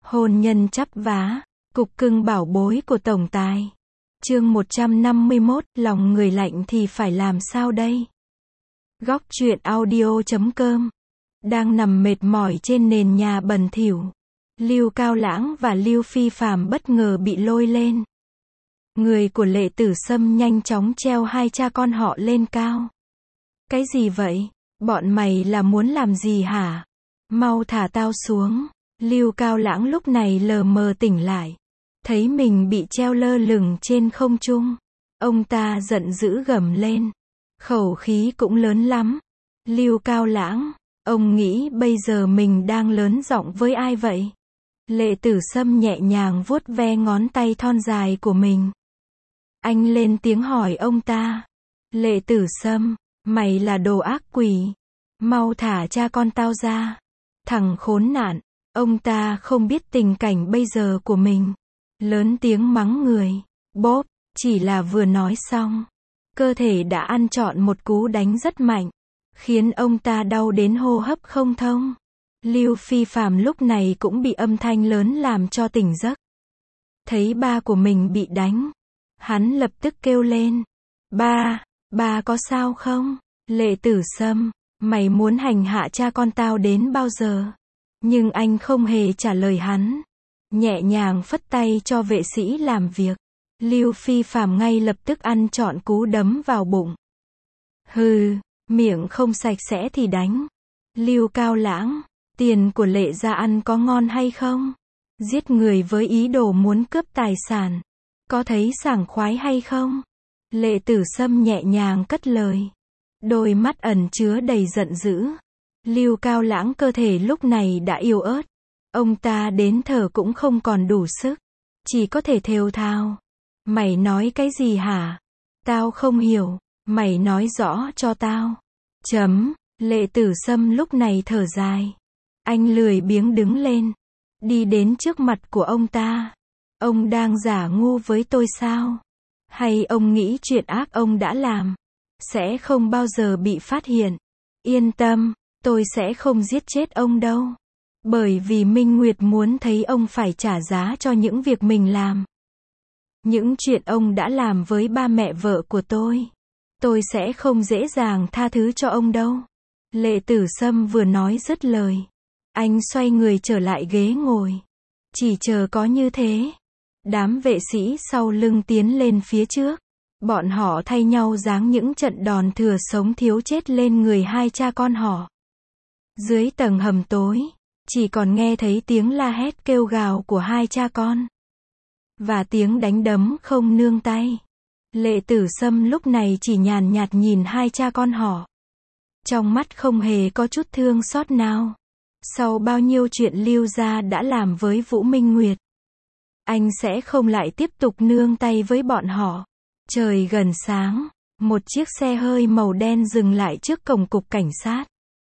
Hôn nhân chắp vá, cục cưng bảo bối của tổng tài. Chương 151, lòng người lạnh thì phải làm sao đây? Góc truyện audio.com. Đang nằm mệt mỏi trên nền nhà bẩn thỉu, Lưu Cao Lãng và Lưu Phi Phàm bất ngờ bị lôi lên. Người của Lệ Tử Sâm nhanh chóng treo hai cha con họ lên cao. Cái gì vậy? Bọn mày là muốn làm gì hả? Mau thả tao xuống. Lưu Cao Lãng lúc này lờ mờ tỉnh lại, thấy mình bị treo lơ lửng trên không trung. Ông ta giận dữ gầm lên, khẩu khí cũng lớn lắm. Lưu Cao Lãng, ông nghĩ bây giờ mình đang lớn giọng với ai vậy? Lệ Tử Sâm nhẹ nhàng vuốt ve ngón tay thon dài của mình. Anh lên tiếng hỏi ông ta. Lệ Tử Sâm, mày là đồ ác quỷ, mau thả cha con tao ra. Thằng khốn nạn. Ông ta không biết tình cảnh bây giờ của mình, lớn tiếng mắng người. Bốp, chỉ là vừa nói xong, cơ thể đã ăn trọn một cú đánh rất mạnh, khiến ông ta đau đến hô hấp không thông. Lưu Phi Phàm lúc này cũng bị âm thanh lớn làm cho tỉnh giấc. Thấy ba của mình bị đánh, hắn lập tức kêu lên. Ba có sao không? Lệ Tử Sâm, mày muốn hành hạ cha con tao đến bao giờ? Nhưng anh không hề trả lời hắn, nhẹ nhàng phất tay cho vệ sĩ làm việc. Lưu Phi Phàm ngay lập tức ăn trọn cú đấm vào bụng. Hừ, miệng không sạch sẽ thì đánh. Lưu Cao Lãng, tiền của Lệ gia ăn có ngon hay không? Giết người với ý đồ muốn cướp tài sản, có thấy sảng khoái hay không? Lệ Tử Sâm nhẹ nhàng cất lời, đôi mắt ẩn chứa đầy giận dữ. Lưu Cao Lãng cơ thể lúc này đã yếu ớt, ông ta đến thở cũng không còn đủ sức, chỉ có thể thều thào. Mày nói cái gì hả? Tao không hiểu, mày nói rõ cho tao. Lệ Tử Sâm lúc này thở dài. Anh lười biếng đứng lên, đi đến trước mặt của ông ta. Ông đang giả ngu với tôi sao? Hay ông nghĩ chuyện ác ông đã làm sẽ không bao giờ bị phát hiện? Yên tâm, tôi sẽ không giết chết ông đâu. Bởi vì Minh Nguyệt muốn thấy ông phải trả giá cho những việc mình làm. Những chuyện ông đã làm với ba mẹ vợ của tôi sẽ không dễ dàng tha thứ cho ông đâu. Lệ Tử Sâm vừa nói dứt lời, anh xoay người trở lại ghế ngồi. Chỉ chờ có như thế, đám vệ sĩ sau lưng tiến lên phía trước. Bọn họ thay nhau giáng những trận đòn thừa sống thiếu chết lên người hai cha con họ. Dưới tầng hầm tối, chỉ còn nghe thấy tiếng la hét kêu gào của hai cha con, và tiếng đánh đấm không nương tay. Lệ Tử Sâm lúc này chỉ nhàn nhạt nhìn hai cha con họ, trong mắt không hề có chút thương xót nào. Sau bao nhiêu chuyện Lưu gia đã làm với Vũ Minh Nguyệt, anh sẽ không lại tiếp tục nương tay với bọn họ. Trời gần sáng, một chiếc xe hơi màu đen dừng lại trước cổng cục cảnh sát.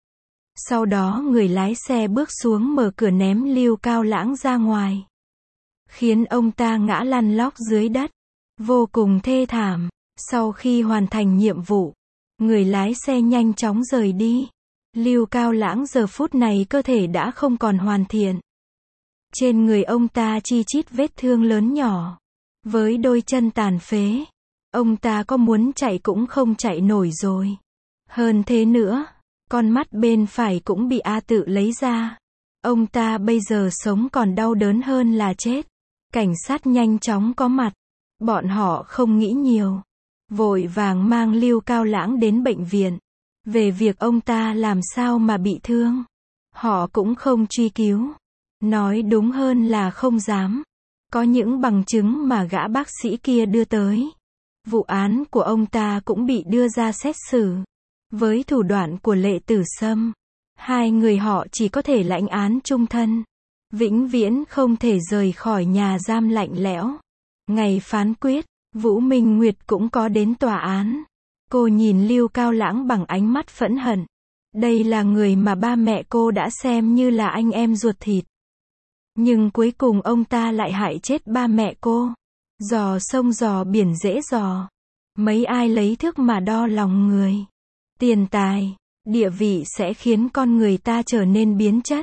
Sau đó người lái xe bước xuống mở cửa ném Lưu Cao Lãng ra ngoài, khiến ông ta ngã lăn lóc dưới đất, vô cùng thê thảm. Sau khi hoàn thành nhiệm vụ, người lái xe nhanh chóng rời đi. Lưu Cao Lãng giờ phút này cơ thể đã không còn hoàn thiện. Trên người ông ta chi chít vết thương lớn nhỏ, với đôi chân tàn phế. Ông ta có muốn chạy cũng không chạy nổi rồi. Hơn thế nữa, con mắt bên phải cũng bị A Tự lấy ra. Ông ta bây giờ sống còn đau đớn hơn là chết. Cảnh sát nhanh chóng có mặt. Bọn họ không nghĩ nhiều, vội vàng mang Lưu Cao Lãng đến bệnh viện. Về việc ông ta làm sao mà bị thương, họ cũng không truy cứu. Nói đúng hơn là không dám. Có những bằng chứng mà gã bác sĩ kia đưa tới. Vụ án của ông ta cũng bị đưa ra xét xử. Với thủ đoạn của Lệ Tử Sâm, hai người họ chỉ có thể lãnh án chung thân, vĩnh viễn không thể rời khỏi nhà giam lạnh lẽo. Ngày phán quyết, Vũ Minh Nguyệt cũng có đến tòa án. Cô nhìn Lưu Cao Lãng bằng ánh mắt phẫn hận. Đây là người mà ba mẹ cô đã xem như là anh em ruột thịt. Nhưng cuối cùng ông ta lại hại chết ba mẹ cô. Giò sông giò biển dễ dò, mấy ai lấy thước mà đo lòng người. Tiền tài, địa vị sẽ khiến con người ta trở nên biến chất.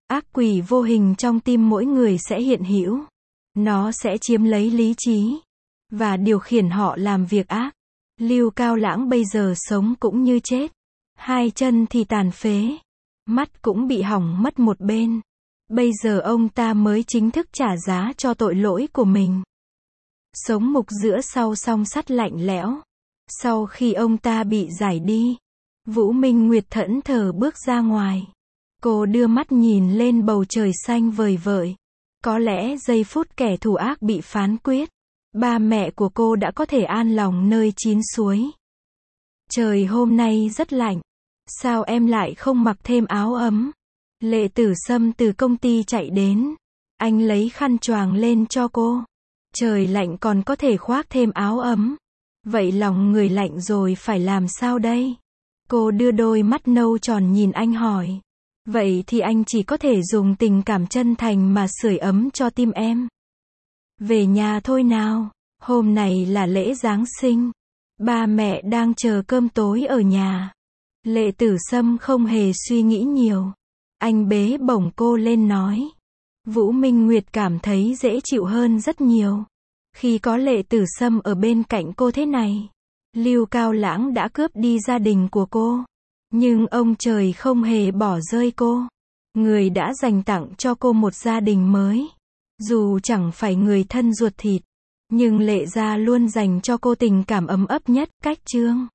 Ác quỷ vô hình trong tim mỗi người sẽ hiện hữu. Nó sẽ chiếm lấy lý trí và điều khiển họ làm việc ác. Lưu Cao Lãng bây giờ sống cũng như chết. Hai chân thì tàn phế. Mắt cũng bị hỏng mất một bên. Bây giờ ông ta mới chính thức trả giá cho tội lỗi của mình. Sống mục giữa sau song sắt lạnh lẽo. Sau khi ông ta bị giải đi, Vũ Minh Nguyệt thẫn thờ bước ra ngoài. Cô đưa mắt nhìn lên bầu trời xanh vời vợi. Có lẽ giây phút kẻ thù ác bị phán quyết, ba mẹ của cô đã có thể an lòng nơi chín suối. Trời hôm nay rất lạnh. Sao em lại không mặc thêm áo ấm? Lệ Tử Sâm từ công ty chạy đến. Anh lấy khăn choàng lên cho cô. Trời lạnh còn có thể khoác thêm áo ấm. Vậy lòng người lạnh rồi phải làm sao đây? Cô đưa đôi mắt nâu tròn nhìn anh hỏi. Vậy thì anh chỉ có thể dùng tình cảm chân thành mà sưởi ấm cho tim em. Về nhà thôi nào. Hôm này là lễ Giáng sinh. Ba mẹ đang chờ cơm tối ở nhà. Lệ Tử Sâm không hề suy nghĩ nhiều. Anh bế bổng cô lên nói. Vũ Minh Nguyệt cảm thấy dễ chịu hơn rất nhiều. Khi có Lệ Tử Sâm ở bên cạnh cô thế này. Lưu Cao Lãng đã cướp đi gia đình của cô. Nhưng ông trời không hề bỏ rơi cô. Người đã dành tặng cho cô một gia đình mới. Dù chẳng phải người thân ruột thịt, nhưng Lệ gia luôn dành cho cô tình cảm ấm ấp nhất. Cách chương